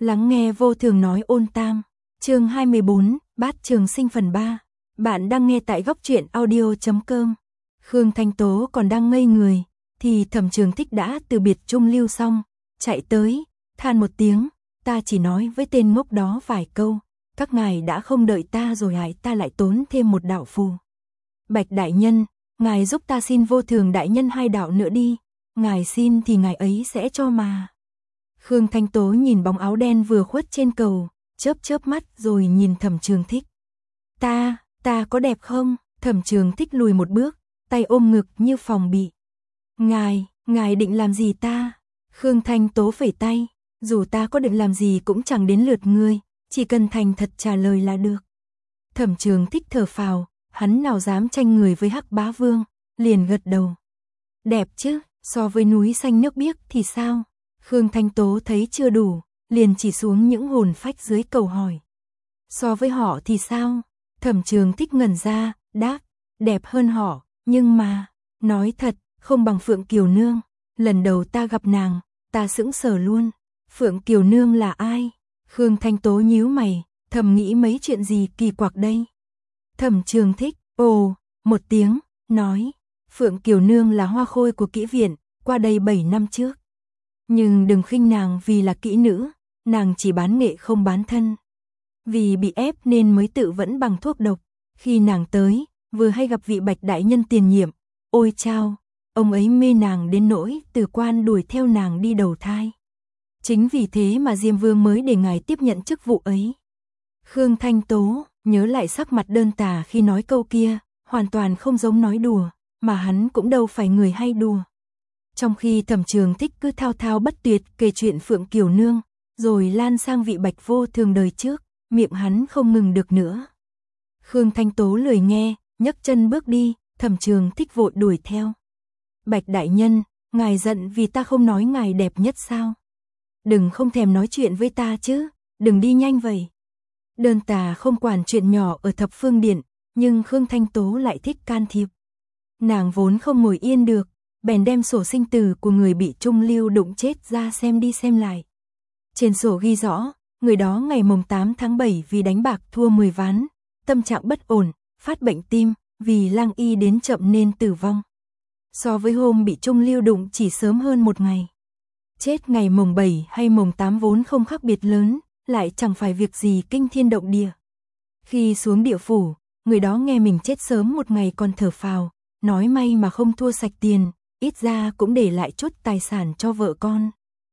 Lắng nghe vô thường nói ôn tam. Chương 24, Bát Trường Sinh phần 3. Bạn đang nghe tại góc truyện audio.com. Khương Thanh Tố còn đang ngây người, thì Thẩm Trường Thích đã từ biệt Trung Lưu xong, chạy tới, than một tiếng, ta chỉ nói với tên ngốc đó vài câu, các ngài đã không đợi ta rồi hại ta lại tốn thêm một đạo phù. Bạch đại nhân, ngài giúp ta xin vô thường đại nhân 2 đạo nữa đi, ngài xin thì ngài ấy sẽ cho mà. Khương Thanh Tố nhìn bóng áo đen vừa khuất trên cầu, chớp mắt rồi nhìn Thẩm Trường Thích. Ta có đẹp không? Thẩm Trường Thích lùi một bước, tay ôm ngực như phòng bị. Ngài định làm gì ta? Khương Thanh Tố phẩy tay, dù ta có định làm gì cũng chẳng đến lượt ngươi, chỉ cần thành thật trả lời là được. Thẩm Trường Thích thở phào, hắn nào dám tranh người với Hắc Bá Vương, liền gật đầu. Đẹp chứ, so với núi xanh nước biếc thì sao? Khương Thanh Tố thấy chưa đủ, liền chỉ xuống những hồn phách dưới cầu hỏi. So với họ thì sao? Thẩm Trường Thích ngẩn ra, đáp, đẹp hơn họ, nhưng mà, nói thật, không bằng Phượng Kiều Nương. Lần đầu ta gặp nàng, ta sững sờ luôn. Phượng Kiều Nương là ai? Khương Thanh Tố nhíu mày, thầm nghĩ mấy chuyện gì kỳ quặc đây. Thẩm Trường Thích, ồ, một tiếng, nói, Phượng Kiều Nương là hoa khôi của kỹ viện, qua đây 7 năm trước. Nhưng đừng khinh nàng vì là kỹ nữ, nàng chỉ bán nghệ không bán thân. Vì bị ép nên mới tự vẫn bằng thuốc độc. Khi nàng tới, vừa hay gặp vị Bạch đại nhân tiền nhiệm, ôi chao, ông ấy mê nàng đến nỗi Từ Quan đuổi theo nàng đi đầu thai. Chính vì thế mà Diêm Vương mới để ngài tiếp nhận chức vụ ấy. Khương Thanh Tố nhớ lại sắc mặt đơn tà khi nói câu kia, hoàn toàn không giống nói đùa, mà hắn cũng đâu phải người hay đùa. Trong khi Thẩm Trường Thích cứ thao thao bất tuyệt kể chuyện Phượng Kiều Nương, rồi lan sang vị Bạch vô thường đời trước, miệng hắn không ngừng được nữa. Khương Thanh Tố lười nghe, nhấc chân bước đi, Thẩm Trường Thích vội đuổi theo. Bạch đại nhân, ngài giận vì ta không nói ngài đẹp nhất sao? Đừng không thèm nói chuyện với ta chứ, đừng đi nhanh vậy. Đơn tà không quản chuyện nhỏ ở Thập Phương Điện, nhưng Khương Thanh Tố lại thích can thiệp. Nàng vốn không ngồi yên được, bèn đem sổ sinh tử của người bị Trung Lưu đụng chết ra xem đi xem lại. Trên sổ ghi rõ, người đó ngày mùng 8 tháng 7 vì đánh bạc thua 10 ván, tâm trạng bất ổn, phát bệnh tim, vì lang y đến chậm nên tử vong. So với hôm bị Trung Lưu đụng chỉ sớm hơn 1 ngày. Chết ngày mùng 7 hay mùng 8 vốn không khác biệt lớn, lại chẳng phải việc gì kinh thiên động địa. Khi xuống địa phủ, người đó nghe mình chết sớm 1 ngày còn thở phào, nói may mà không thua sạch tiền, ít ra cũng để lại chút tài sản cho vợ con.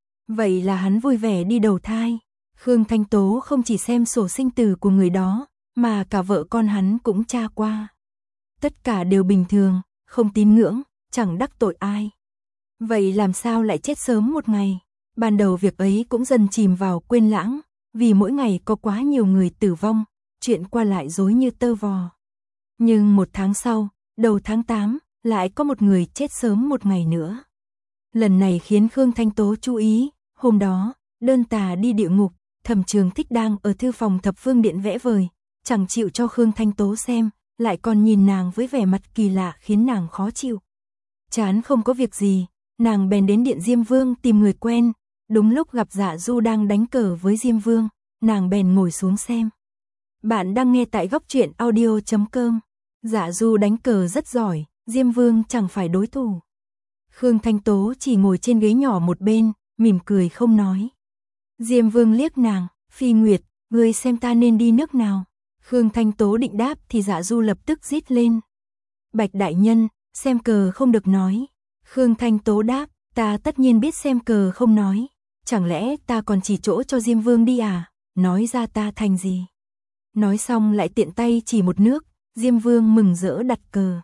Vậy là hắn vui vẻ đi đầu thai. Khương Thanh Tố không chỉ xem sổ sinh tử của người đó, mà cả vợ con hắn cũng tra qua. Tất cả đều bình thường, không tín ngưỡng, chẳng đắc tội ai. Vậy làm sao lại chết sớm 1 ngày? Ban đầu việc ấy cũng dần chìm vào quên lãng, vì mỗi ngày có quá nhiều người tử vong, chuyện qua lại rối như tơ vò. Nhưng 1 tháng sau, đầu tháng 8, lại có một người chết sớm 1 ngày nữa. Lần này khiến Khương Thanh Tố chú ý, hôm đó, đơn tà đi địa ngục, Thẩm Trường Thích đang ở thư phòng Thập Phương Điện vẽ vời, chẳng chịu cho Khương Thanh Tố xem, lại còn nhìn nàng với vẻ mặt kỳ lạ khiến nàng khó chịu. Chán không có việc gì, nàng bèn đến điện Diêm Vương tìm người quen, đúng lúc gặp Dạ Du đang đánh cờ với Diêm Vương, nàng bèn ngồi xuống xem. Bạn đang nghe tại góc truyện audio.com. Dạ Du đánh cờ rất giỏi, Diêm Vương chẳng phải đối thủ. Khương Thanh Tố chỉ ngồi trên ghế nhỏ một bên, mỉm cười không nói. Diêm Vương liếc nàng, Phi Nguyệt, ngươi xem ta nên đi nước nào? Khương Thanh Tố định đáp thì Dạ Du lập tức rít lên. Bạch đại nhân, xem cờ không được nói. Khương Thanh Tố đáp, ta tất nhiên biết xem cờ không nói. Chẳng lẽ ta còn chỉ chỗ cho Diêm Vương đi à? Nói ra ta thành gì? Nói xong lại tiện tay chỉ một nước, Diêm Vương mừng rỡ đặt cờ.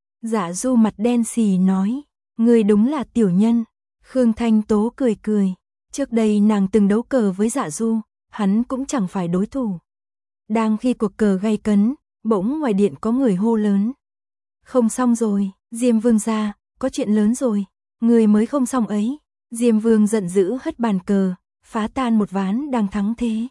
Dạ Du mặt đen xì nói, ngươi đúng là tiểu nhân. Khương Thanh Tố cười cười. Trước đây nàng từng đấu cờ với Dạ Du, hắn cũng chẳng phải đối thủ. Đang khi cuộc cờ gay cấn, bỗng ngoài điện có người hô lớn. Không xong rồi, Diêm Vương ra, có chuyện lớn rồi, người mới không xong ấy. Diêm Vương giận dữ hất bàn cờ, phá tan một ván đang thắng thế.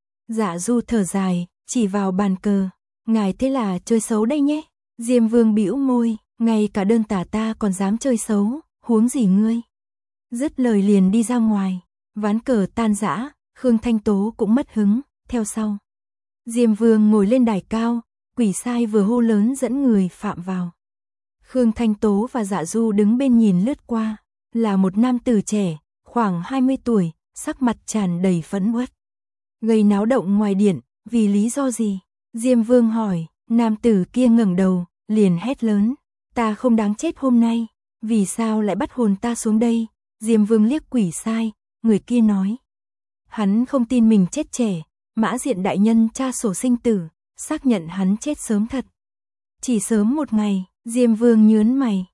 Dạ Du thở dài, chỉ vào bàn cờ, ngài thế là chơi xấu đây nhé. Diêm Vương bĩu môi, ngay cả đơn tà ta còn dám chơi xấu, huống gì ngươi. Dứt lời liền đi ra ngoài, ván cờ tan rã, Khương Thanh Tố cũng mất hứng, theo sau. Diêm Vương ngồi lên đài cao, quỷ sai vừa hô lớn dẫn người phạm vào. Khương Thanh Tố và Dạ Du đứng bên nhìn lướt qua, là một nam tử trẻ, khoảng 20 tuổi, sắc mặt tràn đầy phẫn uất. Gây náo động ngoài điện, vì lý do gì? Diêm Vương hỏi, nam tử kia ngẩng đầu, liền hét lớn, ta không đáng chết hôm nay, vì sao lại bắt hồn ta xuống đây? Diêm Vương liếc quỷ sai, người kia nói. Hắn không tin mình chết trẻ, Mã Diện đại nhân tra sổ sinh tử, xác nhận hắn chết sớm thật. Chỉ sớm một ngày, Diêm Vương nhớn mày,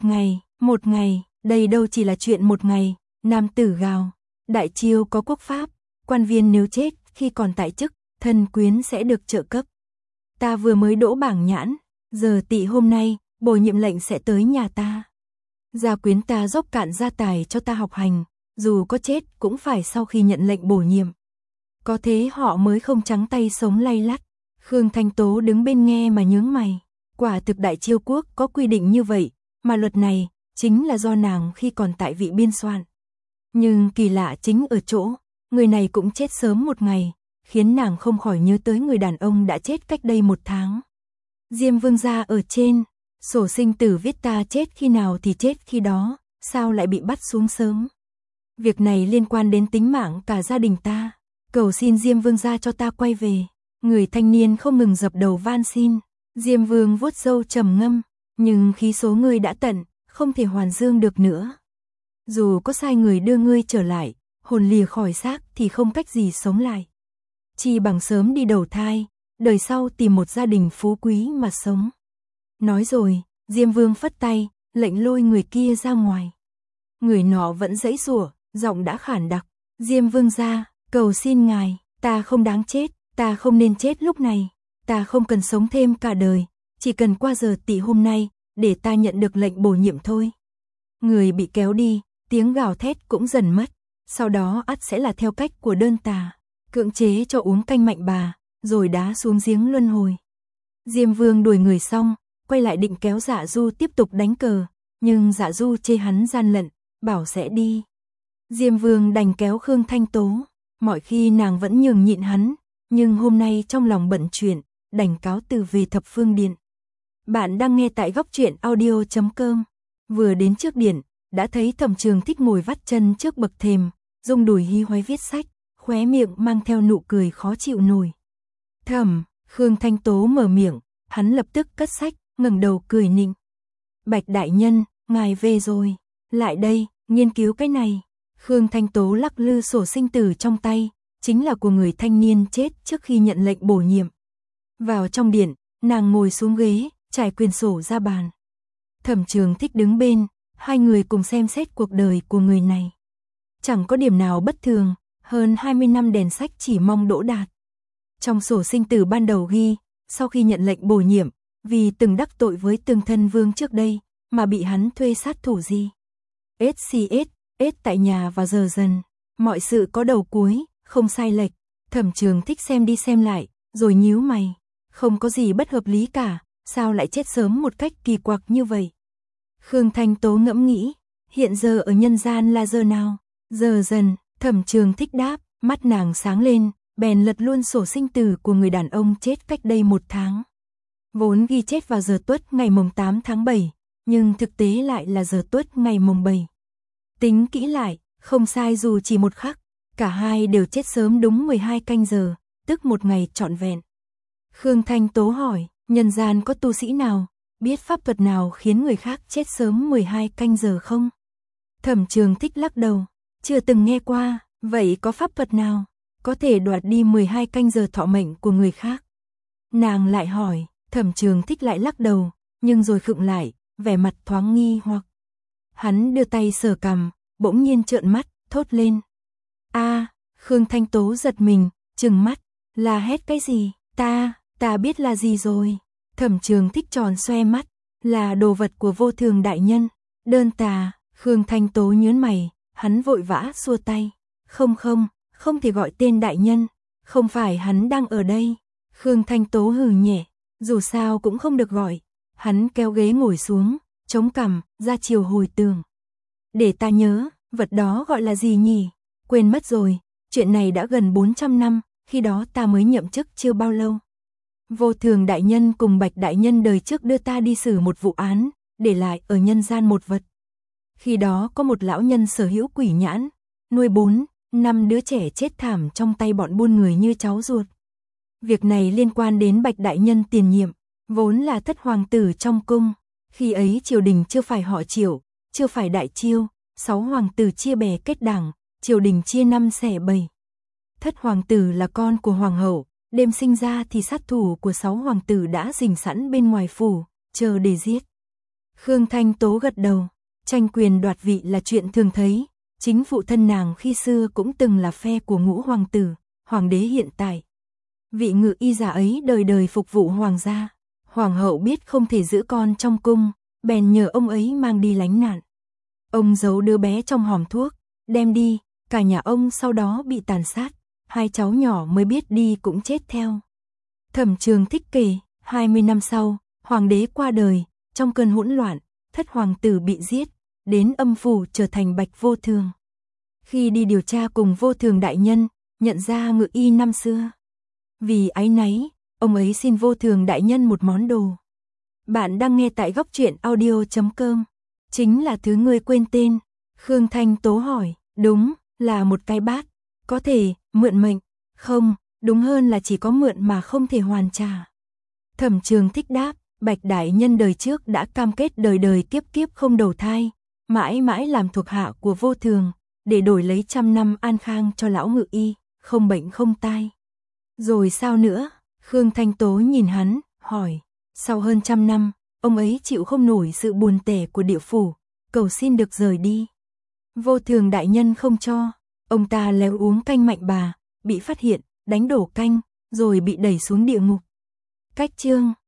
một ngày, đây đâu chỉ là chuyện một ngày, nam tử gào. Đại Chiêu có quốc pháp, quan viên nếu chết khi còn tại chức, thân quyến sẽ được trợ cấp. Ta vừa mới đỗ bảng nhãn, giờ tỵ hôm nay, bổ nhiệm lệnh sẽ tới nhà ta. Gia quyến ta dốc cạn gia tài cho ta học hành, dù có chết cũng phải sau khi nhận lệnh bổ nhiệm. Có thế họ mới không trắng tay sống lay lắt. Khương Thanh Tố đứng bên nghe mà nhướng mày. Quả thực Đại Chiêu quốc có quy định như vậy, mà luật này chính là do nàng khi còn tại vị biên soạn. Nhưng kỳ lạ chính ở chỗ, người này cũng chết sớm một ngày, khiến nàng không khỏi nhớ tới người đàn ông đã chết cách đây 1 tháng. Diêm Vương gia ở trên, sổ sinh tử viết ta chết khi nào thì chết khi đó, sao lại bị bắt xuống sớm? Việc này liên quan đến tính mạng cả gia đình ta, cầu xin Diêm Vương gia cho ta quay về. Người thanh niên không ngừng dập đầu van xin. Diêm Vương vuốt râu trầm ngâm, nhưng khí số ngươi đã tận, không thể hoàn dương được nữa. Dù có sai người đưa ngươi trở lại, hồn lìa khỏi xác thì không cách gì sống lại. Chỉ bằng sớm đi đầu thai, đời sau tìm một gia đình phú quý mà sống. Nói rồi, Diêm Vương phất tay, lệnh lôi người kia ra ngoài. Người nọ vẫn giãy giụa, giọng đã khản đặc. Diêm Vương gia, cầu xin ngài, ta không đáng chết, ta không nên chết lúc này. Ta không cần sống thêm cả đời, chỉ cần qua giờ tỵ hôm nay, để ta nhận được lệnh bổ nhiệm thôi. Người bị kéo đi, tiếng gào thét cũng dần mất, sau đó ắt sẽ là theo cách của đơn tà, cưỡng chế cho uống canh mạnh bà, rồi đá xuống giếng luân hồi. Diêm Vương đuổi người xong, quay lại định kéo Dạ Du tiếp tục đánh cờ, nhưng Dạ Du chê hắn gian lận, bảo sẽ đi. Diêm Vương đành kéo Khương Thanh Tố, mọi khi nàng vẫn nhường nhịn hắn, nhưng hôm nay trong lòng bận chuyện, đành cáo từ về Thập Phương Điện. Bạn đang nghe tại góc truyện audio.com. Vừa đến trước điện, đã thấy Thẩm Trường Thích ngồi vắt chân trước bậc thềm, rung đùi hí hoáy viết sách, khóe miệng mang theo nụ cười khó chịu nổi. Thẩm, Khương Thanh Tố mở miệng, hắn lập tức cất sách, ngẩng đầu cười nịnh. Bạch đại nhân, ngài về rồi, lại đây, nghiên cứu cái này. Khương Thanh Tố lắc lư sổ sinh tử trong tay, chính là của người thanh niên chết trước khi nhận lệnh bổ nhiệm. Vào trong điện, nàng ngồi xuống ghế, trải quyển sổ ra bàn. Thẩm Trường Thích đứng bên, hai người cùng xem xét cuộc đời của người này. Chẳng có điểm nào bất thường, hơn 20 năm đèn sách chỉ mong đỗ đạt. Trong sổ sinh tử ban đầu ghi, sau khi nhận lệnh bổ nhiệm, vì từng đắc tội với Tương Thân Vương trước đây, mà bị hắn thuê sát thủ gì. SCS tại nhà và giờ dần, mọi sự có đầu cuối, không sai lệch. Thẩm Trường Thích xem đi xem lại, rồi nhíu mày, không có gì bất hợp lý cả, sao lại chết sớm một cách kỳ quặc như vậy. Khương Thanh Tố ngẫm nghĩ, hiện giờ ở nhân gian là giờ nào? Giờ dần, Thẩm Trường Thích đáp, mắt nàng sáng lên, bèn lật luôn sổ sinh tử của người đàn ông chết cách đây 1 tháng. Vốn ghi chết vào giờ tuất ngày mùng 8 tháng 7, nhưng thực tế lại là giờ tuất ngày mùng 7. Tính kỹ lại, không sai dù chỉ một khắc, cả hai đều chết sớm đúng 12 canh giờ, tức một ngày trọn vẹn. Khương Thanh Tố hỏi, nhân gian có tu sĩ nào, biết pháp thuật nào khiến người khác chết sớm 12 canh giờ không? Thẩm Trường Thích lắc đầu, chưa từng nghe qua, vậy có pháp thuật nào có thể đoạt đi 12 canh giờ thọ mệnh của người khác? Nàng lại hỏi, Thẩm Trường Thích lại lắc đầu, nhưng rồi khựng lại, vẻ mặt thoáng nghi hoặc. Hắn đưa tay sờ cằm, bỗng nhiên trợn mắt, thốt lên. Khương Thanh Tố giật mình, trừng mắt, la hét cái gì? Ta biết là gì rồi. Thẩm Trường Thích tròn xoe mắt, là đồ vật của Vô Thường đại nhân. Đơn tà. Khương Thanh Tố nhớn mày, hắn vội vã xua tay. Không thể gọi tên đại nhân, không phải hắn đang ở đây. Khương Thanh Tố hừ nhẹ, dù sao cũng không được gọi. Hắn kéo ghế ngồi xuống, chống cằm, ra chiều hồi tưởng. Để ta nhớ, vật đó gọi là gì nhỉ? Quên mất rồi, chuyện này đã gần 400 năm, khi đó ta mới nhậm chức chưa bao lâu. Vô Thường đại nhân cùng Bạch đại nhân đời trước đưa ta đi xử một vụ án, để lại ở nhân gian một vật. Khi đó có một lão nhân sở hữu quỷ nhãn, nuôi 4-5 đứa trẻ chết thảm trong tay bọn buôn người như cháu ruột. Việc này liên quan đến Bạch đại nhân tiền nhiệm, vốn là thất hoàng tử trong cung. Khi ấy triều đình chưa phải họ Triệu, chưa phải đại chiêu, 6 hoàng tử chia bè kết đảng, triều đình chia 5 xẻ 7. Thất hoàng tử là con của hoàng hậu, đêm sinh ra thì sát thủ của 6 hoàng tử đã rình sẵn bên ngoài phủ, chờ để giết. Khương Thanh Tố gật đầu, tranh quyền đoạt vị là chuyện thường thấy, chính phụ thân nàng khi xưa cũng từng là phe của Ngũ hoàng tử, hoàng đế hiện tại. Vị ngự y giả ấy đời đời phục vụ hoàng gia, hoàng hậu biết không thể giữ con trong cung, bèn nhờ ông ấy mang đi lánh nạn. Ông giấu đứa bé trong hòm thuốc, đem đi, cả nhà ông sau đó bị tàn sát, 2 cháu nhỏ mới biết đi cũng chết theo. Thẩm Trường Thích kể, 20 năm sau, hoàng đế qua đời, trong cơn hỗn loạn, thất hoàng tử bị giết, đến âm phủ trở thành Bạch Vô Thường. Khi đi điều tra cùng Vô Thường đại nhân, nhận ra ngự y năm xưa. Vì áy náy, ông ấy xin Vô Thường đại nhân một món đồ. Bạn đang nghe tại góc truyện audio.com. Chính là thứ ngươi quên tên. Khương Thanh Tố hỏi, đúng, là một cái bát. Có thể, mượn mệnh. Không, đúng hơn là chỉ có mượn mà không thể hoàn trả. Thẩm Trường Thích đáp, Bạch đại nhân đời trước đã cam kết đời đời kiếp kiếp không đầu thai, mãi mãi làm thuộc hạ của Vô Thường, để đổi lấy 100 năm an khang cho lão ngự y, không bệnh không tai. Rồi sao nữa? Khương Thanh Tố nhìn hắn, hỏi, sau hơn 100 năm, ông ấy chịu không nổi sự buồn tẻ của địa phủ, cầu xin được rời đi. Vô Thường đại nhân không cho, ông ta léo uống canh mạnh bà, bị phát hiện, đánh đổ canh, rồi bị đẩy xuống địa ngục. Cách chương